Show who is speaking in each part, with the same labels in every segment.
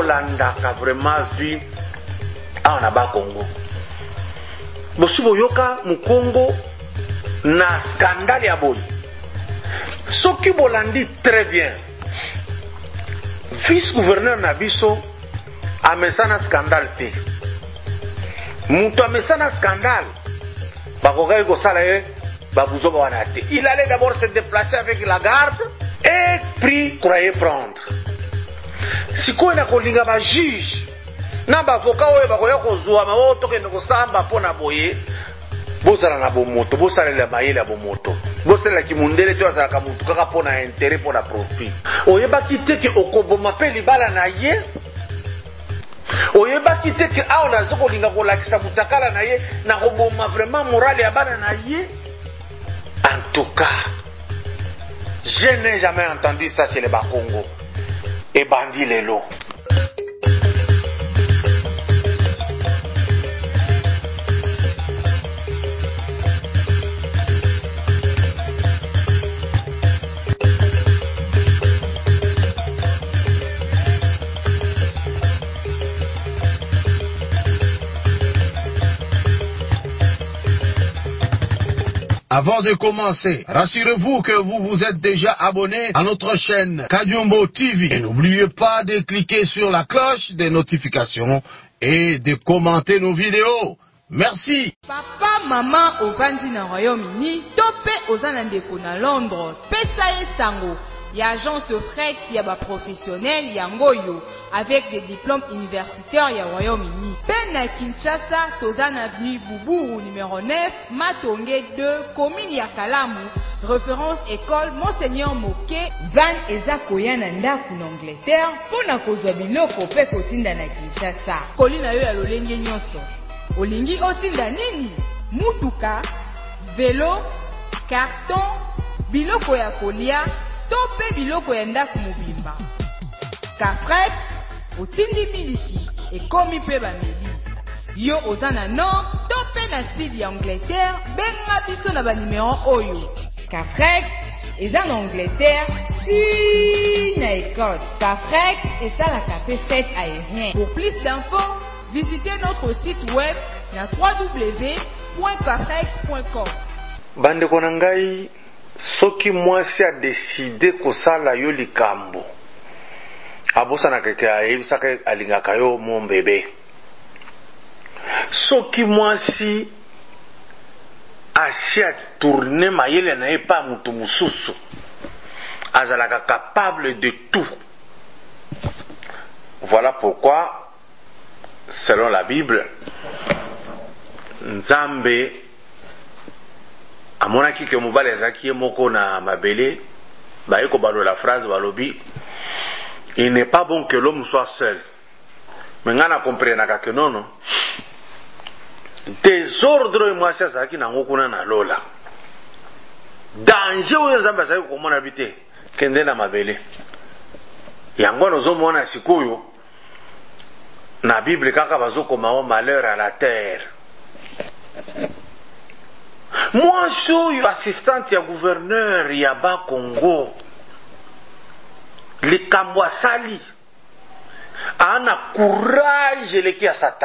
Speaker 1: bolandaka vraiment vie awa na ba Congo bosi boyoka mu Congo na scandale ya boyi soki bolandi très bien vice-gouverneur na biso amesana scandale te mutu amesana scandale bakokai kosala ye babuzoka wana te. Il allait d'abord se déplacer avec la garde et puis croyait prendre sikoyo na kolinga ba juge na bavoka oyo bakoya kozwa mawo tokende kosamba mpona boye bozala na bomoto bosalela mayele ya bomoto bosalela kimundele to azalaka mutu kaka mpona intérêt mpona profit oyebaki te ke okoboma mpe libala na ye oyebaki te ke awa nazo kolinga kolakisa mutakala na ye na koboma vraiment morale ya bana na ye. En tout cas je n'ai jamais entendu ça chez les Bakongo et bandi lelo.
Speaker 2: Avant de commencer, rassurez-vous que vous vous êtes déjà abonné à notre chaîne Kadiombo TV. Et n'oubliez pas de cliquer sur la cloche des notifications et de commenter nos vidéos. Merci.
Speaker 3: Papa, maman, ovandi na Royaume-Uni, topé aux anandeko na Londres, pesa ye sango. Il y a agence de fret, il y a professionnel, yangoyo, avec des diplômes universitaires, il y a Royaume-Uni. Ben à Kinshasa, Tozan Avenue Boubou, numéro 9, Matongé 2, commune Yakalamu, référence école Monseigneur Moké, Van Ezakoya Nanda en Angleterre, pour na kozwa biloko pe kotinda na Kinshasa. Kolina yo ya lolenge nyonso. Olingi otinda nini? Mutuka, vélo, carton, biloko ya kolia, tope biloko ya ndaku mobimba. Kafret, otindi miliki, ekomi pe bameli. Yo ozana nord, tope na sud ya Angleterre, benga biso na ba numéro oyo. Kafret, eza na Angleterre, si na Écosse. Kafret, esalaka pe fête aérien. Pour plus d'infos, visitez notre site web na www.kafret.com.
Speaker 1: Bande konangai, soki mwasi a décidé kosala yo likambo abosana keke ayebisaka alingaka yo mon bébé. Soki mwasi asi a tourné mayele na ye pa mutu mususu azalaka capable de tout. Voilà pourquoi selon la Bible Nzambe amonaki ke mobali azaki ye moko na mabele bayeko balo la phrase balobi il n'est pas bon que l'homme soit seul. Mais ngana comprenaka ke nono désordre mwasi azalaki nango kuna na lola danger oyo Nzambe azalaki komona bite kende na mabele yango nozomona sikoyo na Bible kaka bazokoma o malheur à la terre. Moi je suis assistante ya gouverneur ya ba Congo likambo asali ana courage leki ya Satan.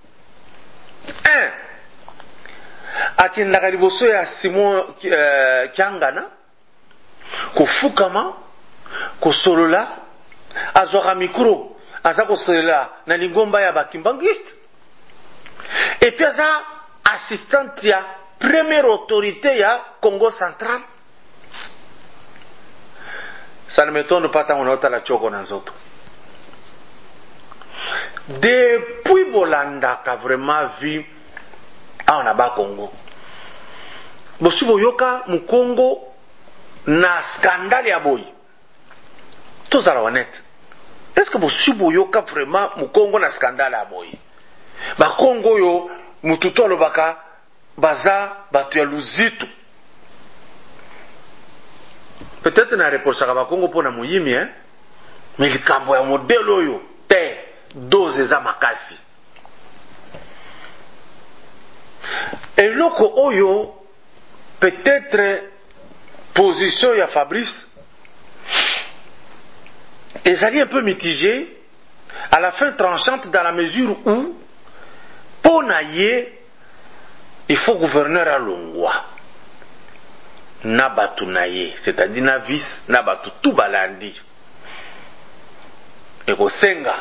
Speaker 1: Akindaka liboso ya Simon Kiangana kofukama kosolola azwaka mikro aza kosolola na lingomba ya bakimbangiste et puis aza assistante ya première autorité ya Congo central. Ça ne m'étonne pas tant on a la choko na nzoto. Depuis Bolanda ka vraiment vu on a ba Congo. Bosi boyoka mu Congo na scandale ya boy. Tout ça la honnête. Est-ce que bosi boyoka vraiment mu Congo na scandale ya boy? Ba Congo yo mututo lobaka baza batu ya luzitu. Peut-être na reposaka ba Congo pona muyimi mais likambo ya modelo oyo te dose za makasi. Et loko oyo peut-être position ya Fabrice ezali un peu mitigé à la fin tranchante dans la mesure où, pour naïe, il faut gouverneur à Longwa. Nabatu naïe, c'est-à-dire na vice, nabatu tout balandi. Et au Senga,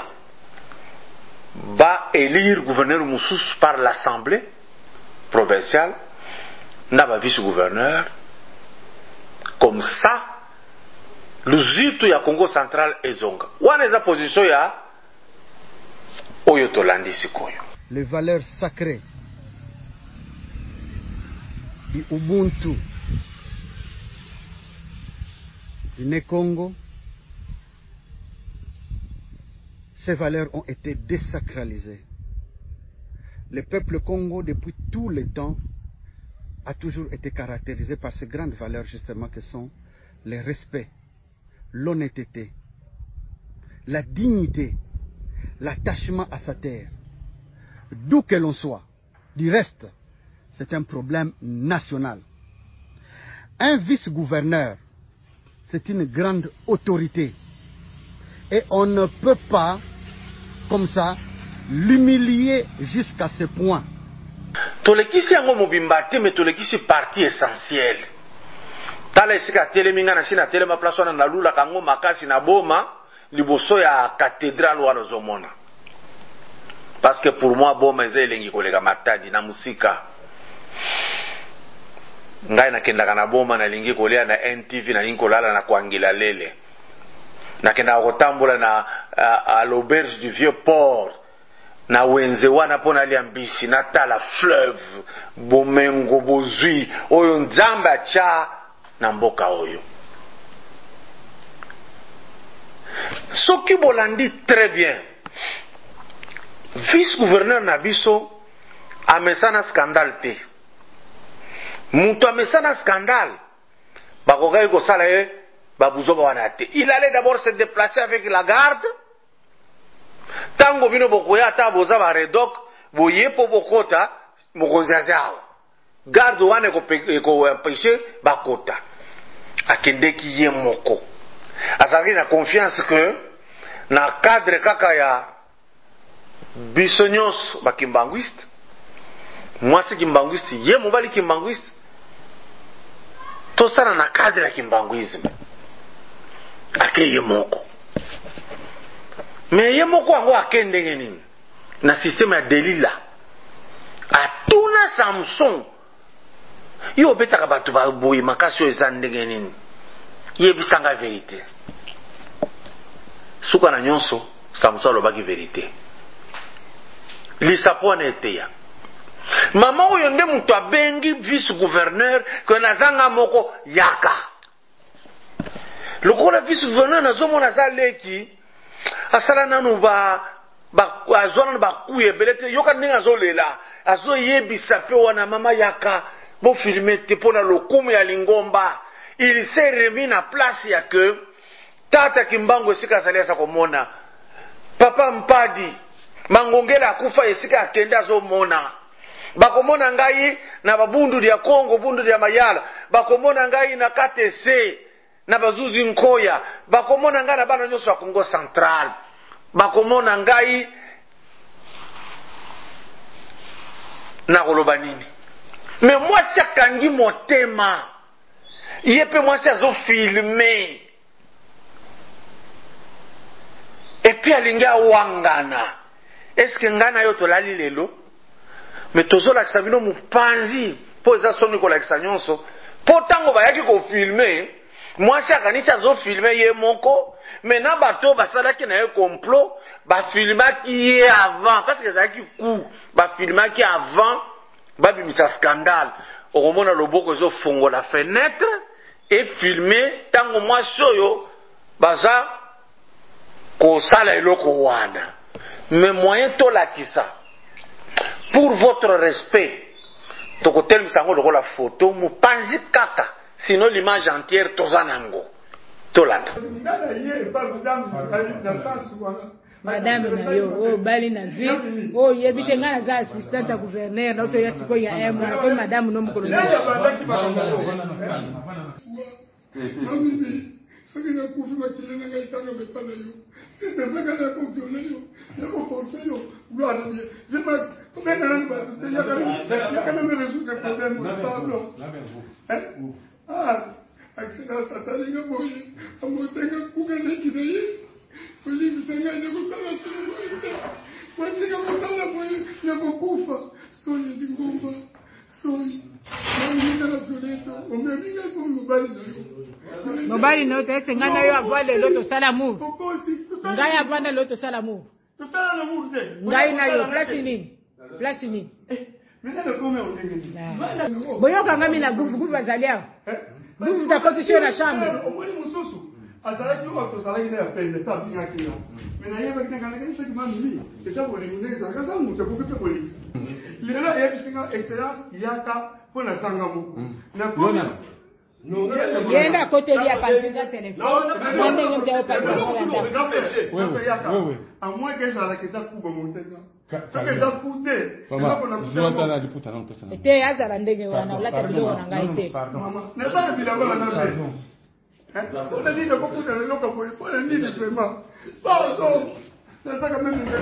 Speaker 1: va élire gouverneur Moussous par l'Assemblée provinciale, naba vice-gouverneur. Comme ça, le Zitu ya Congo central ezonga. Wana position ya Oyotolandi sikoyo.
Speaker 4: Les valeurs sacrées du Ubuntu du Né-Congo, ces valeurs ont été désacralisées. Le peuple Congo, depuis tout le temps, a toujours été caractérisé par ces grandes valeurs justement que sont le respect, l'honnêteté, la dignité, l'attachement à sa terre, d'où que l'on soit. Du reste, c'est un problème national. Un vice-gouverneur, c'est une grande autorité et on ne peut pas, comme ça, l'humilier jusqu'à ce point.
Speaker 1: Tolekisi yango mobimba te mais tolekisi partie essentielle. Tala esika teleminga na sina telema place wana na lula kango makasi na boma liboso ya cathédrale wana zomona. Parce que pour moi boma eza elengi kolega matadi na musika. Ngai nakendaka na boma na lingi kolia na NTV na lingi kolala na kwangila lele. Nakenda kotambola na à l'auberge du vieux port. Na wenze wana pona liambisi na tala fleuve bomengo bozui oyo nzamba cha na mboka oyo. Soki bolandi très bien. Vice-gouverneur Nabiso amesana scandale te. Mutu amesana scandale. Bakokai ko sala ye babuzoba wana te. Il allait d'abord se déplacer avec la garde. Tango bino bokoya ata boza ba redok boye po bokota mokonzazao garde wane ko empêcher bakota akendeki ye moko azaki na confiance que na cadre kaka ya bisonyos bakimbanguiste mwasi kimbanguiste ye mobali kimbanguiste to sana na cadre ya kimbanguisme akeye moko. Mais yemoko ango akende nini na système ya Delila atuna Samson yo betaka batu ba boyi makasi eza ndenge nini yebisanga vérité suka na nyonso Samson alobaki vérité lisapo na eteya mama oyo nde mutu abengi vice gouverneur que nazanga moko yaka lokola vice gouverneur nazomona za leki asala nanu azwana bakuye belete yoka ndenge azolela azoyebisa pe wana mama yaka bo filmer te pona lokumu ya lingomba il s'est remis na place ya que tata kimbango esika azali asa komona papa mpadi mangongela akufa esika akende azomona bakomona ngai na babundu ya Kongo bundu ya Mayala bakomona ngai na KTC na bazuzi nkoya bakomona ngai na bana nyonso ya Congo central bakomona ngai na koloba nini mais moi si akangi motema yepe moi si azo filmer et puis alinga wangana est-ce que ngana yo tolali lelo mais tozola kisabino mupanzi poza soni kola kisanyonso potango bayaki ko filmer moi si akanisi azo filmer ye moko mais na bato basalaki na ye complot bafilmaki ye avant parce que ezalaki coup bafilmaki avant babimisa scandale okomona loboko ezofongola fenêtre et filmer tango mwasi oyo baza kosala eloko wana mais moyen tolakisa pour votre respect tokotelemisa yango lokola photo mopanzi kaka sinon l'image entière toza nango tolanda
Speaker 5: madame na yo bali na vie yebite nga naza assistante ya gouverneur na oto ya sikoyo ya mwana ko madame no mukolo
Speaker 4: soki nakufi makili na ngai ntango betana yo
Speaker 6: C'est pas qu'on a contrôlé, il y a pas forcé, gloire à Dieu. Je m'en il y a quand même résoudre le problème, Pablo. Ah, accident, Tatalinga Boy, à Motenga Kougané qui veille, Olive Sanga, il y a beaucoup de moi, je il y a beaucoup de soyez du combat, soyez.
Speaker 5: mobali no te se ngana yo avale loto salamu ngai avanda loto salamu ngai na yo place nini boyoka ngami na gufu bazali aho gufu takotishio na chambre
Speaker 6: azalaki oyo tozalaki na ya pende ta abingaki yo me nayebaki nakanakaki soki mamili eza bolingi nde ezalaka za moto ekoki mpe bolingi lelo eyebisinga excellence yaka mpo na zanga moko
Speaker 5: yenda koteli ya panzinga telefone ndenge mteo
Speaker 6: payaka amoi ke ezalaka eza kuba motenga soki eza ku te
Speaker 5: te azala ndenge wana olata biloko na ngai te
Speaker 6: nazala bilamba na ngai on a dit de beaucoup de gens qui pour le nid de vraiment. Pardon. C'est ça quand même une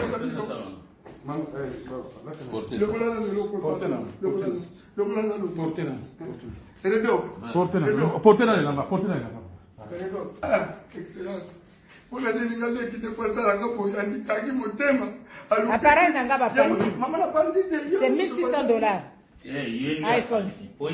Speaker 5: c'est $1,600. iPhone.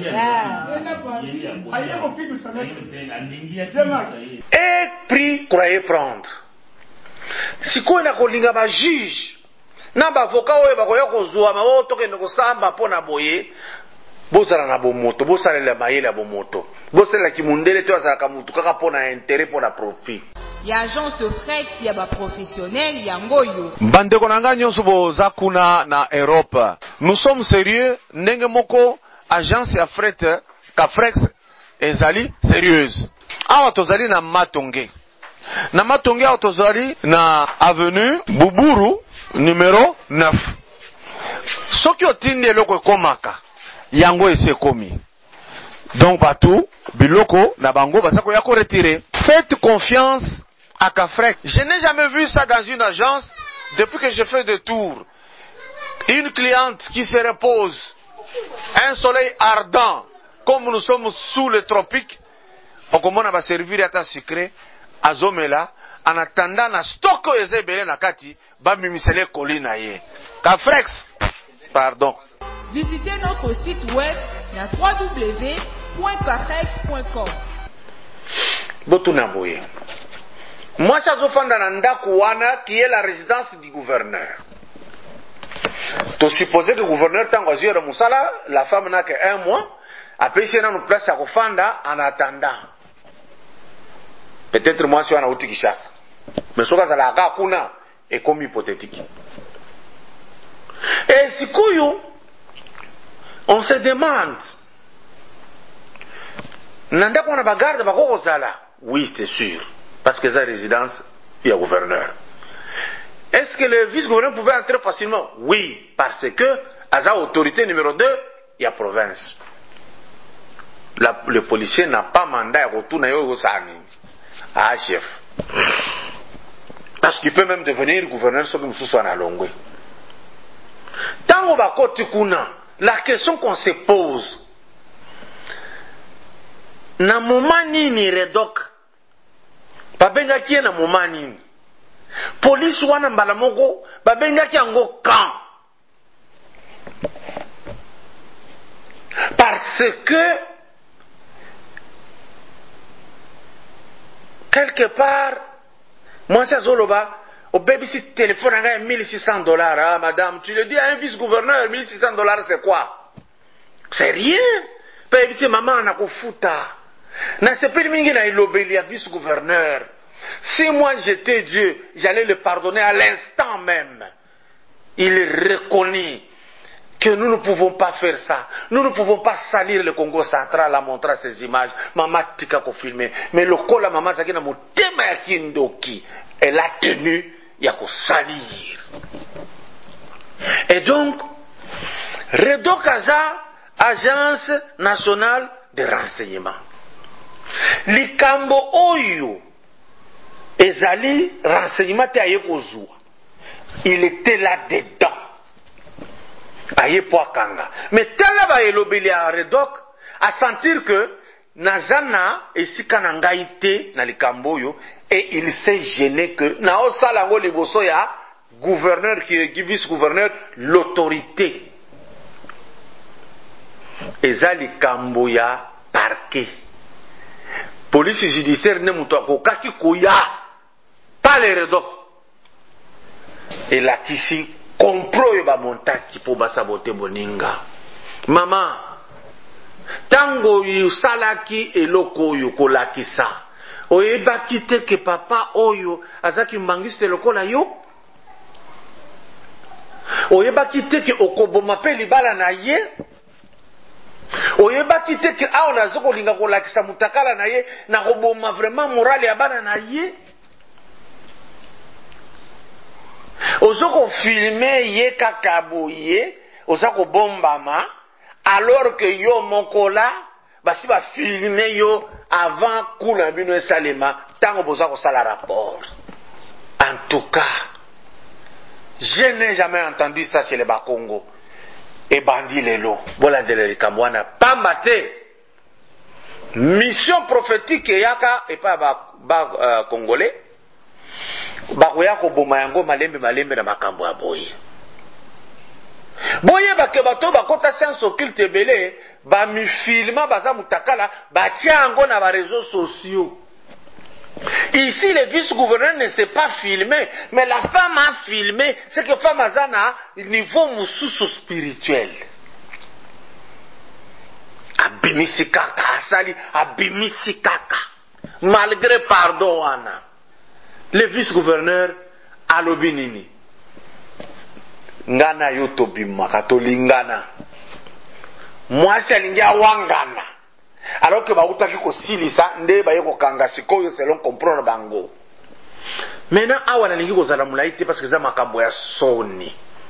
Speaker 1: Et prix croyez prendre. Si quoi na kolinga ba juge na ba avocat oyo bakoya kozwa ma otokende kosamba pona boye bozala na bomoto bosalela mayele ya bomoto bosalela kimundele to azalaka mutu kaka pona intérêt pona profit
Speaker 3: ya agence de fret ya ba professionnel yango yo
Speaker 1: bandeko na nga nyonso boza kuna na Europe. Nous sommes sérieux ndenge moko agence ya fret Cafrex ezali sérieuse. Awa tozali na Matonge. Na Matonge awa tozali na avenue Buburu numéro 9. Soki otindi eloko ekomaka yango esekomi. Donc batou biloko na bango basako ya ko retirer. Faites confiance à Cafrex. Je n'ai jamais vu ça dans une agence depuis que je fais des tours. Une cliente qui se repose, un soleil ardent, comme nous sommes sous les tropiques, on commence à servir à ta sucré, à Zomela, en attendant na stock ezebele na kati, ba mimisele kolina ye. Cafrex, pardon.
Speaker 3: Visitez notre site web na www.cafrex.com.
Speaker 1: Botuna boye. Moi, ça zofanda na ndaku wana qui est la résidence du gouverneur. Tu supposes que le gouverneur tango azira musala, la femme n'a que 1 mois, après c'est dans une place à kofanda en attendant. Peut-être moi si on a outil qui chasse. Mais ce que la kuna est comme hypothétique. Et si couillou, on se demande, nanda qu'on a bagarde bako kozala. Oui, c'est sûr. Parce que c'est la résidence, il y a gouverneur. Est-ce que le vice-gouverneur pouvait entrer facilement? Oui, parce que, à la autorité numéro 2, il y a province. Le policier n'a pas mandat de retourner à chef. Parce qu'il peut même devenir gouverneur sans que nous soyons à Longwe. Tant qu'on va côté kuna, la question qu'on se pose, na moment nini redok, babenga kie na moment nini, police wana mbala moko, babenga kie ango camp. Parce que quelque part, moi c'est Zoloba, au baby si téléphone a $1,600, ah madame, tu le dis à un vice-gouverneur, $1,600 c'est quoi? C'est rien. Baby si maman na kufuta. Na sepeli mingi na ilobeli à vice-gouverneur. Si moi j'étais Dieu, j'allais le pardonner à l'instant même. Il reconnaît que nous ne pouvons pas faire ça. Nous ne pouvons pas salir le Congo central en montrant ces images. Maman tika ko filmer. Mais le kola maman zaki na motema ya kindoki. Elle a tenu ya ko salir. Et donc, Redo Kaza, Agence nationale de renseignement. Likambo oyo ezali renseignement te aye kozwa. Il était là dedans. Aye po akanga. Mais tellement ba elobeli a Redok à sentir que nazana esika na ngai te na likambo oyo, et il s'est gêné que na osala ngo liboso ya gouverneur qui vice-gouverneur l'autorité. Eza likambo ya parquet. Police judiciaire ne muto akokaki koya pas les Redok. Et la kisi complot yo ba montaki po basabote boninga. Mama, tango yu salaki eloko oyo kolakisa, oyebaki te ke papa oyo azaki mbangiste lokola yo? Oyebaki te ke okoboma pe libala na ye? Oyebaki te ke aona nazoko linga kolakisa mutakala na ye na koboma vraiment morale ya bana na ye? Ozoko filmer ye kaka boye, ozako bombama, alors que yo mokola, basi ba filmer yo avant koula bino esalema, tango bozako sala rapport. En tout cas, je n'ai jamais entendu ça chez les Bakongo. Et bandi lelo, bola de l'Elikambouana, pambate. Mission prophétique yaka, et pas ba Congolais. Bakoya ko boma yango malembe na makambo ya boye. Boye bake bato bakota science occulte belé, ba mi filma baza mutakala, ba tia yango na ba réseaux sociaux. Ici le vice-gouverneur ne s'est pas filmé, mais la femme a filmé, c'est que femme azana niveau mususu spirituel. Abimisi kaka asali, abimisi kaka. Malgré pardon wana. Le vice-gouverneur alobinini ngana yoto bimaka tolingana mwasi alingia wangana alors que bautaki ko silisa nde baye ko kanga sikoyo selon comprendre bango. Maintenant awa nalingi ko zala mulaiti parce que za makambo ya soni.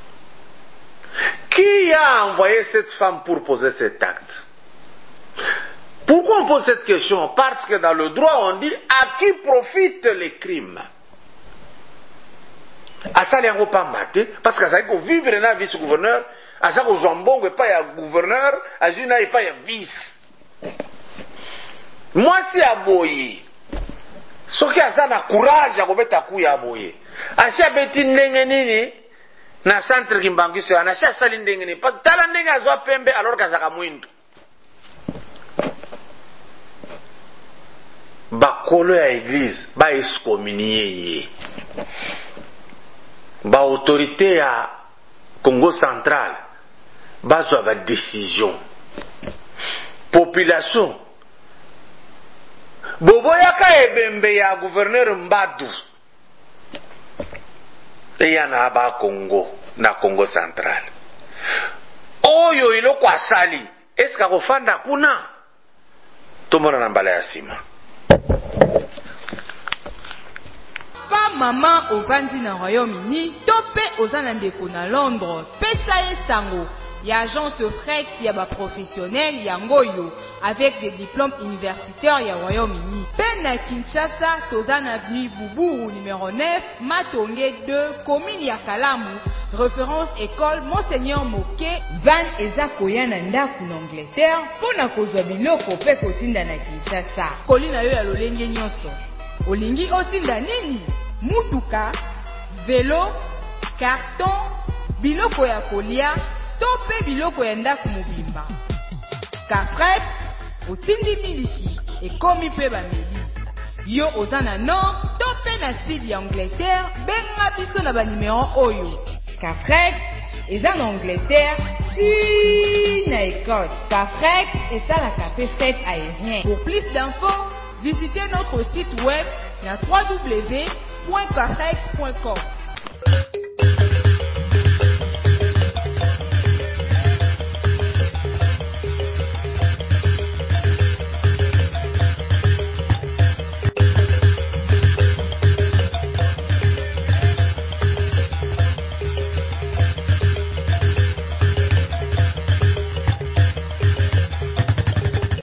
Speaker 1: Qui a envoyé cette femme pour poser cet acte? Pourquoi on pose cette question? Parce que dans le droit on dit à qui profitent les crimes. Asali yango pa mate, parce que azali ko vivre na vice-gouverneur, azali ko zombongo epa ya gouverneur, azali na epa ya vice. Mwasi aboye, soki azali na courage ya kobeta kuya aboye, asi abeti ndenge nini na centre kimbangiso ya, asi asali ndenge nini, tala ndenge azwa pembe alors kazaka mwindu. Bakolo ya église ba excommunier ye. Ba autorité ya Congo central bazwa ba décision. Population boboyaka ebembe ya gouverneur Mbadu eyana ba Congo na Congo central. Oyo iloko asali eska kofanda kuna tomona na mbala ya sima.
Speaker 3: Maman au Vandi na Royaume-Uni, topé aux Anandeko na Londres, pesa sango, y agence de fret ya ba professionnel ya ngoyo avec des diplômes universitaires ya Royaume-Uni. Pena Kinshasa, Tozan avenue Boubou numéro 9, Matonge 2, commune ya Kalamu, référence école Monseigneur Moké, Van eza koya na ndaku na Angleterre, pona kozwa biloko pe kotinda na Kinshasa. Kolina yo ya lolenge nyonso. Olingi otinda nini? Mutuka, vélo, carton, biloko ya kolia, tope biloko ya ndaku mobimba. Kafret, otindi miliki, ekomi pe bameli. Yo ozana nord, tope na sud ya Angleterre, benga biso na ba numéro oyo. Kafret, eza na Angleterre, si na Écosse. Kafret, esalaka pe fête aérien. Pour plus d'infos, visitez notre site web na www.kafret.com.